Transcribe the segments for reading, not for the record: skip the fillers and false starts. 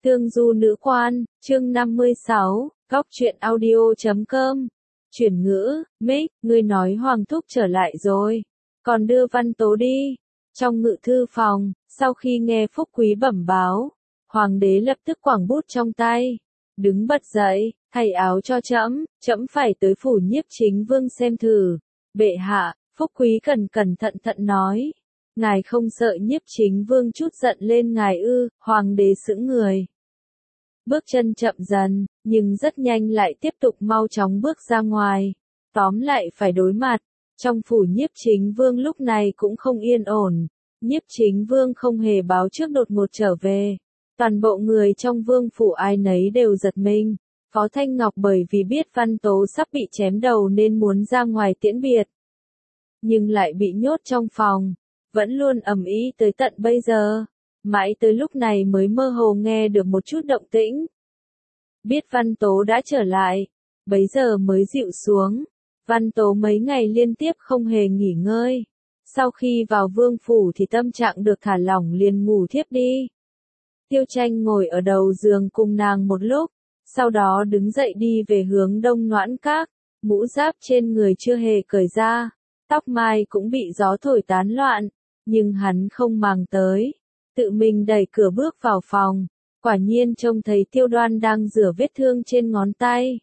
Tương du nữ quan, chương 56, góc truyện audio.com. Chuyển ngữ, Mick, ngươi nói Hoàng thúc trở lại rồi. Còn đưa Văn Tố đi. Trong ngự thư phòng, sau khi nghe Phúc Quý bẩm báo, Hoàng đế lập tức quẳng bút trong tay. Đứng bật dậy, thay áo cho trẫm, trẫm phải tới phủ Nhiếp Chính Vương xem thử. Bệ hạ, Phúc Quý cẩn thận nói. Ngài không sợ Nhiếp Chính Vương chút giận lên ngài ư? Hoàng đế sững người. Bước chân chậm dần, nhưng rất nhanh lại tiếp tục mau chóng bước ra ngoài. Tóm lại phải đối mặt. Trong phủ Nhiếp Chính Vương lúc này cũng không yên ổn. Nhiếp Chính Vương không hề báo trước đột ngột trở về. Toàn bộ người trong vương phủ ai nấy đều giật mình. Phó Thanh Ngọc bởi vì biết Văn Tố sắp bị chém đầu nên muốn ra ngoài tiễn biệt. Nhưng lại bị nhốt trong phòng. Vẫn luôn ầm ĩ tới tận bây giờ. Mãi tới lúc này mới mơ hồ nghe được một chút động tĩnh. Biết Văn Tố đã trở lại. Bấy giờ mới dịu xuống. Văn Tố mấy ngày liên tiếp không hề nghỉ ngơi. Sau khi vào vương phủ thì tâm trạng được thả lỏng liền ngủ thiếp đi. Tiêu Tranh ngồi ở đầu giường cùng nàng một lúc. Sau đó đứng dậy đi về hướng Đông Noãn Các. Mũ giáp trên người chưa hề cởi ra. Tóc mai cũng bị gió thổi tán loạn. Nhưng hắn không màng tới. Tự mình đẩy cửa bước vào phòng. Quả nhiên trông thấy Tiêu Đoan đang rửa vết thương trên ngón tay.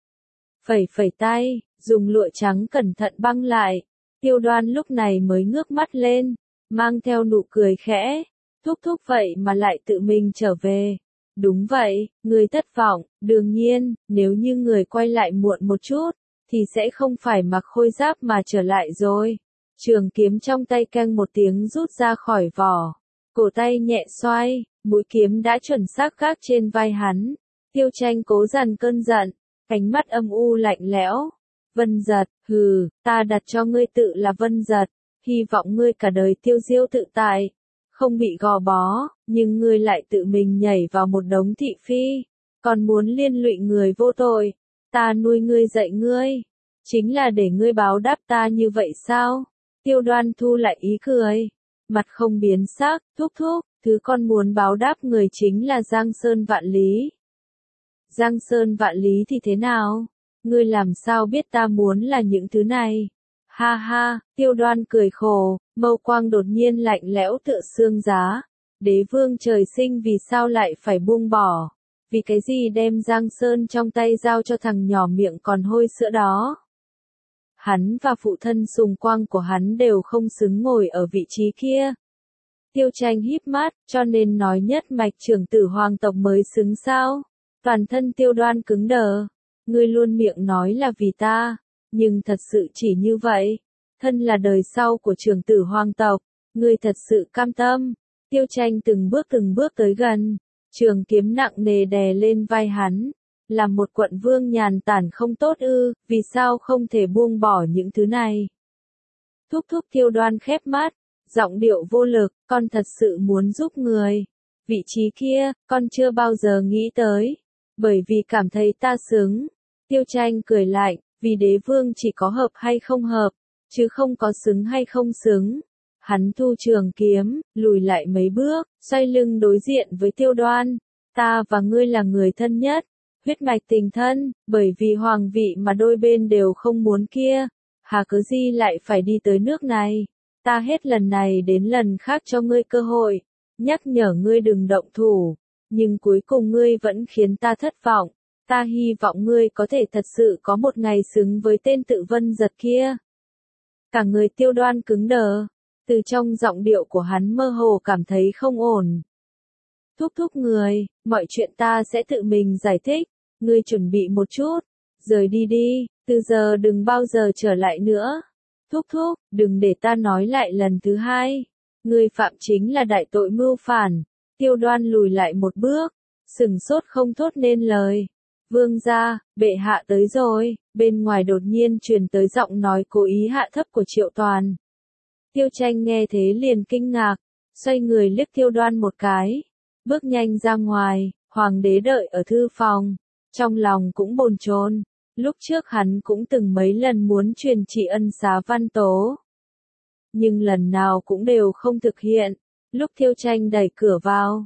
Phẩy tay, dùng lụa trắng cẩn thận băng lại. Tiêu Đoan lúc này mới ngước mắt lên, mang theo nụ cười khẽ. Thúc vậy mà lại tự mình trở về. Đúng vậy, người thất vọng, đương nhiên, nếu như người quay lại muộn một chút, thì sẽ không phải mặc khôi giáp mà trở lại rồi. Trường kiếm trong tay keng một tiếng rút ra khỏi vỏ. Cổ tay nhẹ xoay, mũi kiếm đã chuẩn xác gác trên vai hắn. Tiêu Tranh cố dằn cơn giận, ánh mắt âm u lạnh lẽo. Vân Giật, hừ, ta đặt cho ngươi tự là Vân Giật, hy vọng ngươi cả đời tiêu diêu tự tại, không bị gò bó, nhưng ngươi lại tự mình nhảy vào một đống thị phi, còn muốn liên lụy người vô tội. Ta nuôi ngươi dạy ngươi, chính là để ngươi báo đáp ta như vậy sao? Tiêu Đoan thu lại ý cười, mặt không biến sắc, thúc, thứ con muốn báo đáp người chính là Giang Sơn Vạn Lý. Giang Sơn Vạn Lý thì thế nào? Ngươi làm sao biết ta muốn là những thứ này? Ha ha, Tiêu Đoan cười khổ, mâu quang đột nhiên lạnh lẽo tựa xương giá. Đế vương trời sinh vì sao lại phải buông bỏ? Vì cái gì đem Giang Sơn trong tay giao cho thằng nhỏ miệng còn hôi sữa đó? Hắn và phụ thân Sùng Quang của hắn đều không xứng ngồi ở vị trí kia. Tiêu Tranh híp mắt, cho nên nói nhất mạch trưởng tử hoàng tộc mới xứng sao? Toàn thân Tiêu Đoan cứng đờ. Ngươi luôn miệng nói là vì ta, nhưng thật sự chỉ như vậy. Thân là đời sau của trưởng tử hoàng tộc, ngươi thật sự cam tâm. Tiêu Tranh từng bước tới gần, trường kiếm nặng nề đè lên vai hắn. Làm một quận vương nhàn tản không tốt ư? Vì sao không thể buông bỏ những thứ này? Thúc Tiêu Đoan khép mắt, giọng điệu vô lực, con thật sự muốn giúp người. Vị trí kia, con chưa bao giờ nghĩ tới. Bởi vì cảm thấy ta xứng. Tiêu Tranh cười lạnh, vì đế vương chỉ có hợp hay không hợp, chứ không có xứng hay không xứng. Hắn thu trường kiếm, lùi lại mấy bước, xoay lưng đối diện với Tiêu Đoan. Ta và ngươi là người thân nhất, huyết mạch tình thân, bởi vì hoàng vị mà đôi bên đều không muốn kia. Hà cớ gì lại phải đi tới nước này? Ta hết lần này đến lần khác cho ngươi cơ hội, nhắc nhở ngươi đừng động thủ, nhưng cuối cùng ngươi vẫn khiến ta thất vọng. Ta hy vọng ngươi có thể thật sự có một ngày xứng với tên tự Vân Giật kia. Cả người Tiêu Đoan cứng đờ, từ trong giọng điệu của hắn mơ hồ cảm thấy không ổn. Thúc người, mọi chuyện ta sẽ tự mình giải thích, ngươi chuẩn bị một chút, rời đi đi, từ giờ đừng bao giờ trở lại nữa. Thúc, đừng để ta nói lại lần thứ hai. Ngươi phạm chính là đại tội mưu phản. Tiêu Đoan lùi lại một bước, sừng sốt không thốt nên lời. Vương gia, bệ hạ tới rồi. Bên ngoài đột nhiên truyền tới giọng nói cố ý hạ thấp của Triệu Toàn. Tiêu Tranh nghe thế liền kinh ngạc, xoay người liếc Tiêu Đoan một cái, bước nhanh ra ngoài. Hoàng đế đợi ở thư phòng, trong lòng cũng bồn chồn. Lúc trước hắn cũng từng mấy lần muốn truyền trị ân xá Văn Tố, nhưng lần nào cũng đều không thực hiện. Lúc Tiêu Tranh đẩy cửa vào,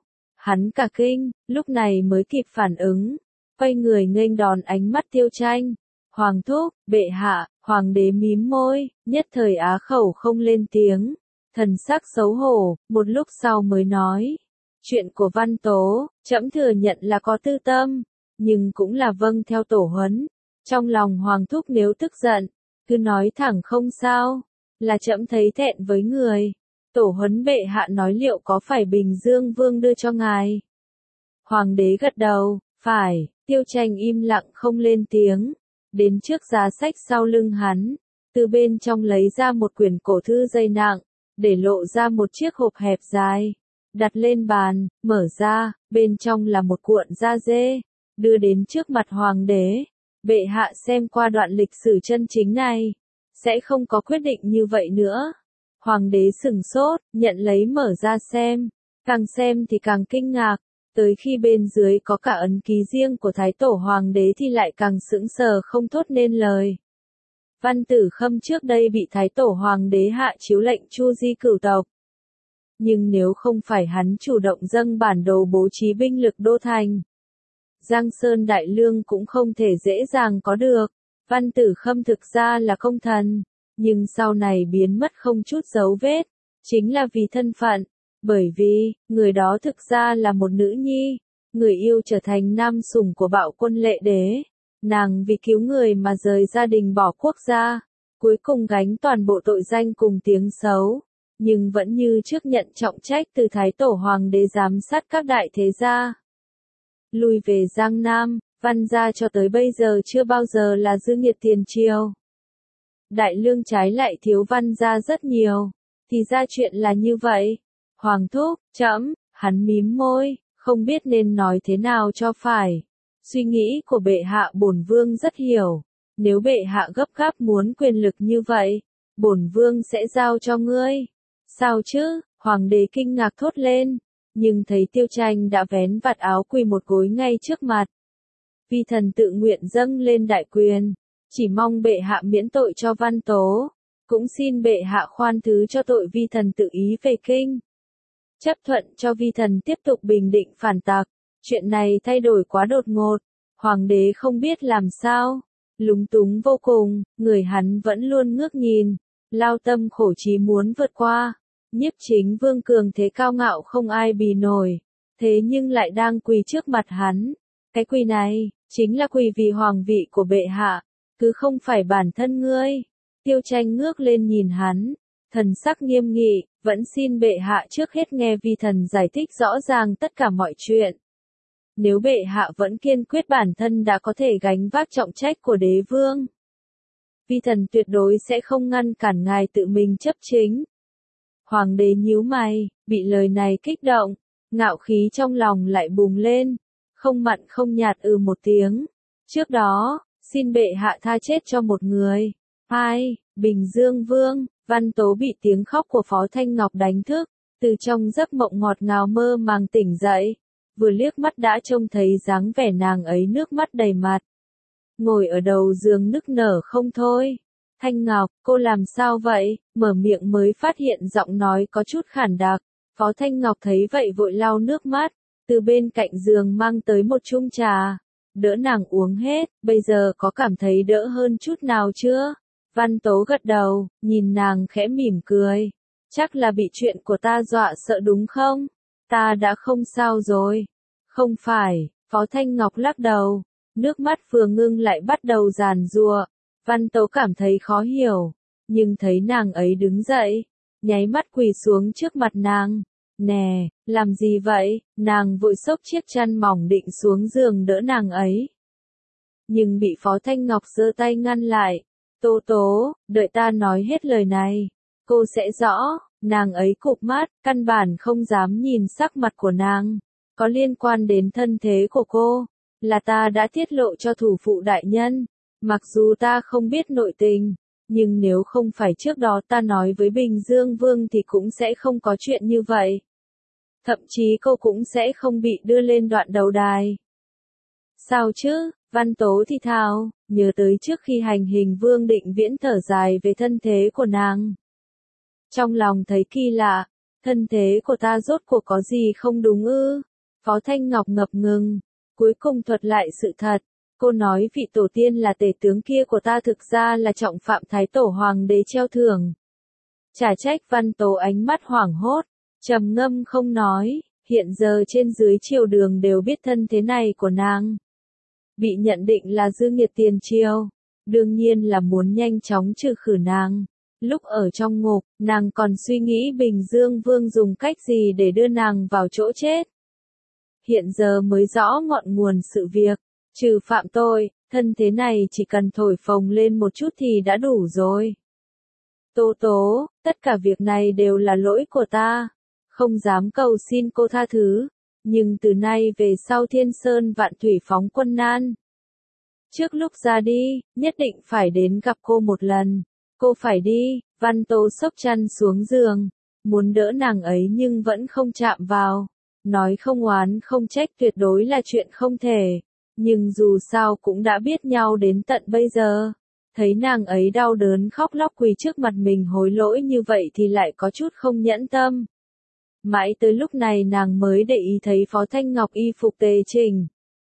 Hắn cả kinh, lúc này mới kịp phản ứng, quay người nghênh đón ánh mắt Tiêu Tranh. Hoàng thúc, bệ hạ, hoàng đế mím môi, nhất thời á khẩu không lên tiếng, thần sắc xấu hổ, một lúc sau mới nói. Chuyện của Văn Tố, trẫm thừa nhận là có tư tâm, nhưng cũng là vâng theo tổ huấn. Trong lòng hoàng thúc nếu tức giận, cứ nói thẳng không sao, là trẫm thấy thẹn với người. Tổ huấn bệ hạ nói liệu có phải Bình Dương Vương đưa cho ngài? Hoàng đế gật đầu, phải. Tiêu Tranh im lặng không lên tiếng, đến trước giá sách sau lưng hắn, từ bên trong lấy ra một quyển cổ thư dày nặng, để lộ ra một chiếc hộp hẹp dài, đặt lên bàn, mở ra, bên trong là một cuộn da dê, đưa đến trước mặt hoàng đế. Bệ hạ xem qua đoạn lịch sử chân chính này, sẽ không có quyết định như vậy nữa. Hoàng đế sửng sốt, nhận lấy mở ra càng xem thì càng kinh ngạc, tới khi bên dưới có cả ấn ký riêng của Thái Tổ Hoàng đế thì lại càng sững sờ không thốt nên lời. Văn Tử Khâm trước đây bị Thái Tổ Hoàng đế hạ chiếu lệnh chu di cửu tộc. Nhưng nếu không phải hắn chủ động dâng bản đồ bố trí binh lực đô thành, Giang Sơn Đại Lương cũng không thể dễ dàng có được. Văn Tử Khâm thực ra là công thần, nhưng sau này biến mất không chút dấu vết, chính là vì thân phận, bởi vì, người đó thực ra là một nữ nhi, người yêu trở thành nam sủng của Bạo Quân Lệ Đế. Nàng vì cứu người mà rời gia đình bỏ quốc gia, cuối cùng gánh toàn bộ tội danh cùng tiếng xấu, nhưng vẫn như trước nhận trọng trách từ Thái Tổ Hoàng đế giám sát các đại thế gia. Lui về Giang Nam, Văn gia cho tới bây giờ chưa bao giờ là dư nghiệt tiền triều. Đại Lương trái lại thiếu Văn gia rất nhiều, thì ra chuyện là như vậy. Hoàng thúc, trẫm, hắn mím môi, không biết nên nói thế nào cho phải. Suy nghĩ của bệ hạ bổn vương rất hiểu, nếu bệ hạ gấp gáp muốn quyền lực như vậy, bổn vương sẽ giao cho ngươi. Sao chứ? Hoàng đế kinh ngạc thốt lên, nhưng thấy Tiêu Tranh đã vén vạt áo quỳ một gối ngay trước mặt. Vi thần tự nguyện dâng lên đại quyền, chỉ mong bệ hạ miễn tội cho Văn Tố, cũng xin bệ hạ khoan thứ cho tội vi thần tự ý về kinh. Chấp thuận cho vi thần tiếp tục bình định phản tặc. Chuyện này thay đổi quá đột ngột, hoàng đế không biết làm sao, lúng túng vô cùng, người hắn vẫn luôn ngước nhìn, lao tâm khổ trí muốn vượt qua. Nhiếp Chính Vương cường thế cao ngạo không ai bì nổi, thế nhưng lại đang quỳ trước mặt hắn. Cái quỳ này, chính là quỳ vì hoàng vị của bệ hạ, cứ không phải bản thân ngươi. Tiêu Tranh ngước lên nhìn hắn, thần sắc nghiêm nghị, vẫn xin bệ hạ trước hết nghe vi thần giải thích rõ ràng tất cả mọi chuyện. Nếu bệ hạ vẫn kiên quyết bản thân đã có thể gánh vác trọng trách của đế vương, vi thần tuyệt đối sẽ không ngăn cản ngài tự mình chấp chính. Hoàng đế nhíu mày, bị lời này kích động, ngạo khí trong lòng lại bùng lên, không mặn không nhạt một tiếng. Trước đó, xin bệ hạ tha chết cho một người. Ai, Bình Dương Vương. Văn Tố bị tiếng khóc của Phó Thanh Ngọc đánh thức, từ trong giấc mộng ngọt ngào mơ màng tỉnh dậy, vừa liếc mắt đã trông thấy dáng vẻ nàng ấy nước mắt đầy mặt. Ngồi ở đầu giường nức nở không thôi. Thanh Ngọc, cô làm sao vậy? Mở miệng mới phát hiện giọng nói có chút khản đặc. Phó Thanh Ngọc thấy vậy vội lau nước mắt, từ bên cạnh giường mang tới một chung trà, đỡ nàng uống hết. Bây giờ có cảm thấy đỡ hơn chút nào chưa? Văn Tố gật đầu, nhìn nàng khẽ mỉm cười. Chắc là bị chuyện của ta dọa sợ đúng không? Ta đã không sao rồi. Không phải, Phó Thanh Ngọc lắc đầu. Nước mắt vừa ngưng lại bắt đầu giàn giụa. Văn Tố cảm thấy khó hiểu, nhưng thấy nàng ấy đứng dậy, nháy mắt quỳ xuống trước mặt nàng. Nè, làm gì vậy? Nàng vội xốc chiếc chăn mỏng định xuống giường đỡ nàng ấy. Nhưng bị Phó Thanh Ngọc giơ tay ngăn lại. Tố Tố, đợi ta nói hết lời này, cô sẽ rõ. Nàng ấy cụp mắt, căn bản không dám nhìn sắc mặt của nàng. Có liên quan đến thân thế của cô, là ta đã tiết lộ cho thủ phụ đại nhân. Mặc dù ta không biết nội tình, nhưng nếu không phải trước đó ta nói với Bình Dương Vương thì cũng sẽ không có chuyện như vậy. Thậm chí cô cũng sẽ không bị đưa lên đoạn đầu đài. Sao chứ? Văn Tố thì thào, nhớ tới trước khi hành hình Vương Định Viễn thở dài về thân thế của nàng. Trong lòng thấy kỳ lạ, thân thế của ta rốt cuộc có gì không đúng ư? Phó Thanh Ngọc ngập ngừng, cuối cùng thuật lại sự thật. Cô nói vị tổ tiên là tể tướng kia của ta thực ra là trọng phạm thái tổ hoàng đế treo thưởng. Chả trách Văn Tố ánh mắt hoảng hốt, trầm ngâm không nói, hiện giờ trên dưới triều đường đều biết thân thế này của nàng. Bị nhận định là dư nghiệt tiền triều, đương nhiên là muốn nhanh chóng trừ khử nàng. Lúc ở trong ngục, nàng còn suy nghĩ Bình Dương Vương dùng cách gì để đưa nàng vào chỗ chết. Hiện giờ mới rõ ngọn nguồn sự việc, trừ phạm tội, thân thế này chỉ cần thổi phồng lên một chút thì đã đủ rồi. Tố tố, tất cả việc này đều là lỗi của ta, không dám cầu xin cô tha thứ, nhưng từ nay về sau Thiên Sơn Vạn Thủy phóng quân nan. Trước lúc ra đi, nhất định phải đến gặp cô một lần, cô phải đi. Văn Tố xốc chăn xuống giường, muốn đỡ nàng ấy nhưng vẫn không chạm vào. Nói không oán không trách tuyệt đối là chuyện không thể, nhưng dù sao cũng đã biết nhau đến tận bây giờ. Thấy nàng ấy đau đớn khóc lóc quỳ trước mặt mình hối lỗi như vậy thì lại có chút không nhẫn tâm. Mãi tới lúc này nàng mới để ý thấy Phó Thanh Ngọc y phục tề chỉnh.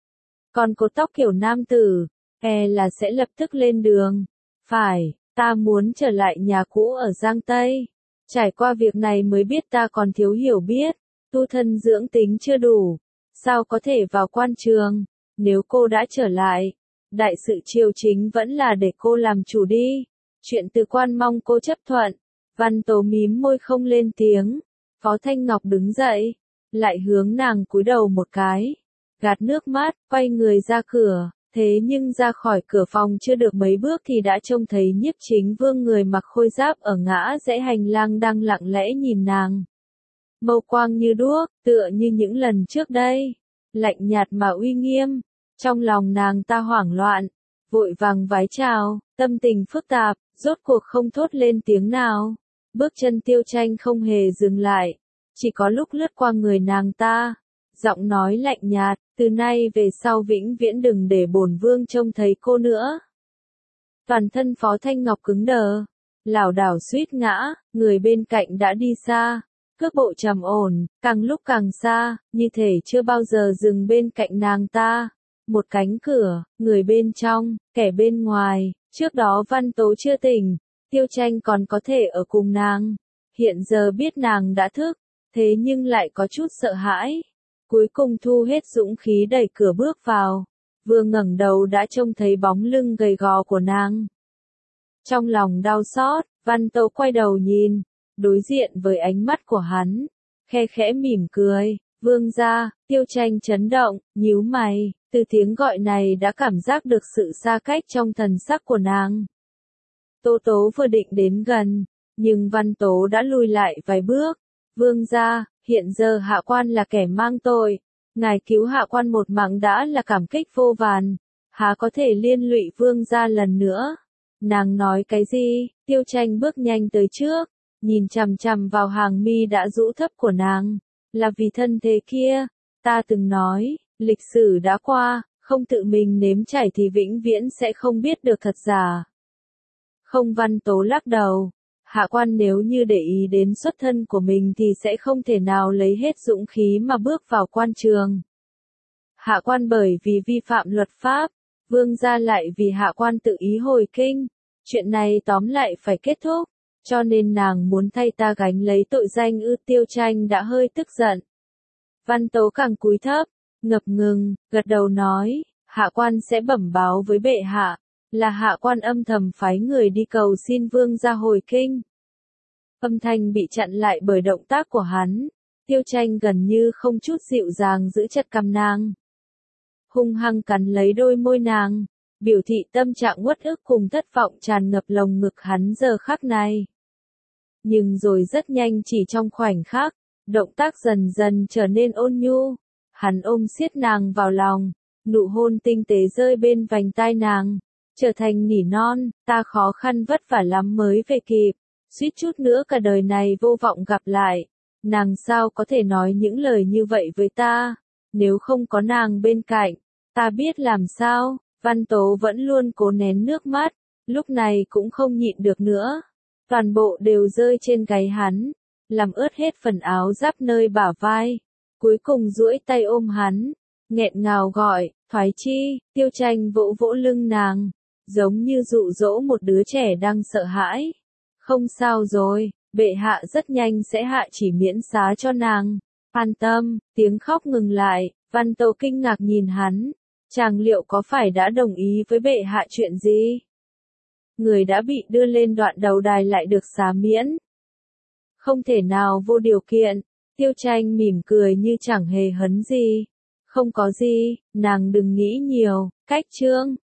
Còn cột tóc kiểu nam tử, là sẽ lập tức lên đường. Phải, ta muốn trở lại nhà cũ ở Giang Tây. Trải qua việc này mới biết ta còn thiếu hiểu biết, tu thân dưỡng tính chưa đủ. Sao có thể vào quan trường, nếu cô đã trở lại. Đại sự triều chính vẫn là để cô làm chủ đi. Chuyện từ quan mong cô chấp thuận. Văn Tố mím môi không lên tiếng. Phó Thanh Ngọc đứng dậy, lại hướng nàng cúi đầu một cái, gạt nước mắt, quay người ra cửa. Thế nhưng ra khỏi cửa phòng chưa được mấy bước thì đã trông thấy Nhiếp Chính Vương người mặc khôi giáp ở ngã rẽ hành lang đang lặng lẽ nhìn nàng. Mâu quang như đuốc, tựa như những lần trước đây, lạnh nhạt mà uy nghiêm. Trong lòng nàng ta hoảng loạn, vội vàng vái chào, tâm tình phức tạp, rốt cuộc không thốt lên tiếng nào. Bước chân Tiêu Tranh không hề dừng lại, chỉ có lúc lướt qua người nàng ta, giọng nói lạnh nhạt, từ nay về sau vĩnh viễn đừng để bổn vương trông thấy cô nữa. Toàn thân Phó Thanh Ngọc cứng đờ, lảo đảo suýt ngã, người bên cạnh đã đi xa, cước bộ trầm ổn, càng lúc càng xa, như thể chưa bao giờ dừng bên cạnh nàng ta. Một cánh cửa, người bên trong, kẻ bên ngoài, trước đó Văn Tố chưa tỉnh, Tiêu Tranh còn có thể ở cùng nàng. Hiện giờ biết nàng đã thức, thế nhưng lại có chút sợ hãi. Cuối cùng thu hết dũng khí đẩy cửa bước vào, vừa ngẩng đầu đã trông thấy bóng lưng gầy gò của nàng. Trong lòng đau xót, Văn Tố quay đầu nhìn, đối diện với ánh mắt của hắn, khe khẽ mỉm cười. Vương gia. Tiêu Tranh chấn động, nhíu mày, từ tiếng gọi này đã cảm giác được sự xa cách trong thần sắc của nàng. Tố Tố vừa định đến gần, nhưng Văn Tố đã lùi lại vài bước. Vương gia, hiện giờ hạ quan là kẻ mang tội, ngài cứu hạ quan một mạng đã là cảm kích vô vàn, há có thể liên lụy vương gia lần nữa. Nàng nói cái gì? Tiêu Tranh bước nhanh tới trước, nhìn chằm chằm vào hàng mi đã rũ thấp của nàng. Là vì thân thế kia, ta từng nói, lịch sử đã qua, không tự mình nếm trải thì vĩnh viễn sẽ không biết được thật giả. Không. Văn Tố lắc đầu, hạ quan nếu như để ý đến xuất thân của mình thì sẽ không thể nào lấy hết dũng khí mà bước vào quan trường. Hạ quan bởi vì vi phạm luật pháp, vương gia lại vì hạ quan tự ý hồi kinh, chuyện này tóm lại phải kết thúc. Cho nên nàng muốn thay ta gánh lấy tội danh ư? Tiêu Tranh đã hơi tức giận. Văn Tố càng cúi thấp, ngập ngừng, gật đầu nói, hạ quan sẽ bẩm báo với bệ hạ, là hạ quan âm thầm phái người đi cầu xin vương gia hồi kinh. Âm thanh bị chặn lại bởi động tác của hắn. Tiêu Tranh gần như không chút dịu dàng giữ chặt cằm nàng, hung hăng cắn lấy đôi môi nàng, biểu thị tâm trạng uất ức cùng thất vọng tràn ngập lồng ngực hắn giờ khắc này. Nhưng rồi rất nhanh, chỉ trong khoảnh khắc, động tác dần dần trở nên ôn nhu. Hắn ôm siết nàng vào lòng, nụ hôn tinh tế rơi bên vành tai nàng, trở thành nỉ non, ta khó khăn vất vả lắm mới về kịp, suýt chút nữa cả đời này vô vọng gặp lại. Nàng sao có thể nói những lời như vậy với ta, nếu không có nàng bên cạnh, ta biết làm sao. Văn Tố vẫn luôn cố nén nước mắt, lúc này cũng không nhịn được nữa. Toàn bộ đều rơi trên gáy hắn, làm ướt hết phần áo giáp nơi bả vai. cuối cùng duỗi tay ôm hắn, nghẹn ngào gọi, Thoái Chi. Tiêu Tranh vỗ vỗ lưng nàng, giống như dụ dỗ một đứa trẻ đang sợ hãi. Không sao rồi, bệ hạ rất nhanh sẽ hạ chỉ miễn xá cho nàng. An tâm, tiếng khóc ngừng lại, Văn Tâu kinh ngạc nhìn hắn. Chàng liệu có phải đã đồng ý với bệ hạ chuyện gì? Người đã bị đưa lên đoạn đầu đài lại được xá miễn. Không thể nào vô điều kiện. Tiêu Tranh mỉm cười như chẳng hề hấn gì. Không có gì, nàng đừng nghĩ nhiều, cách chương.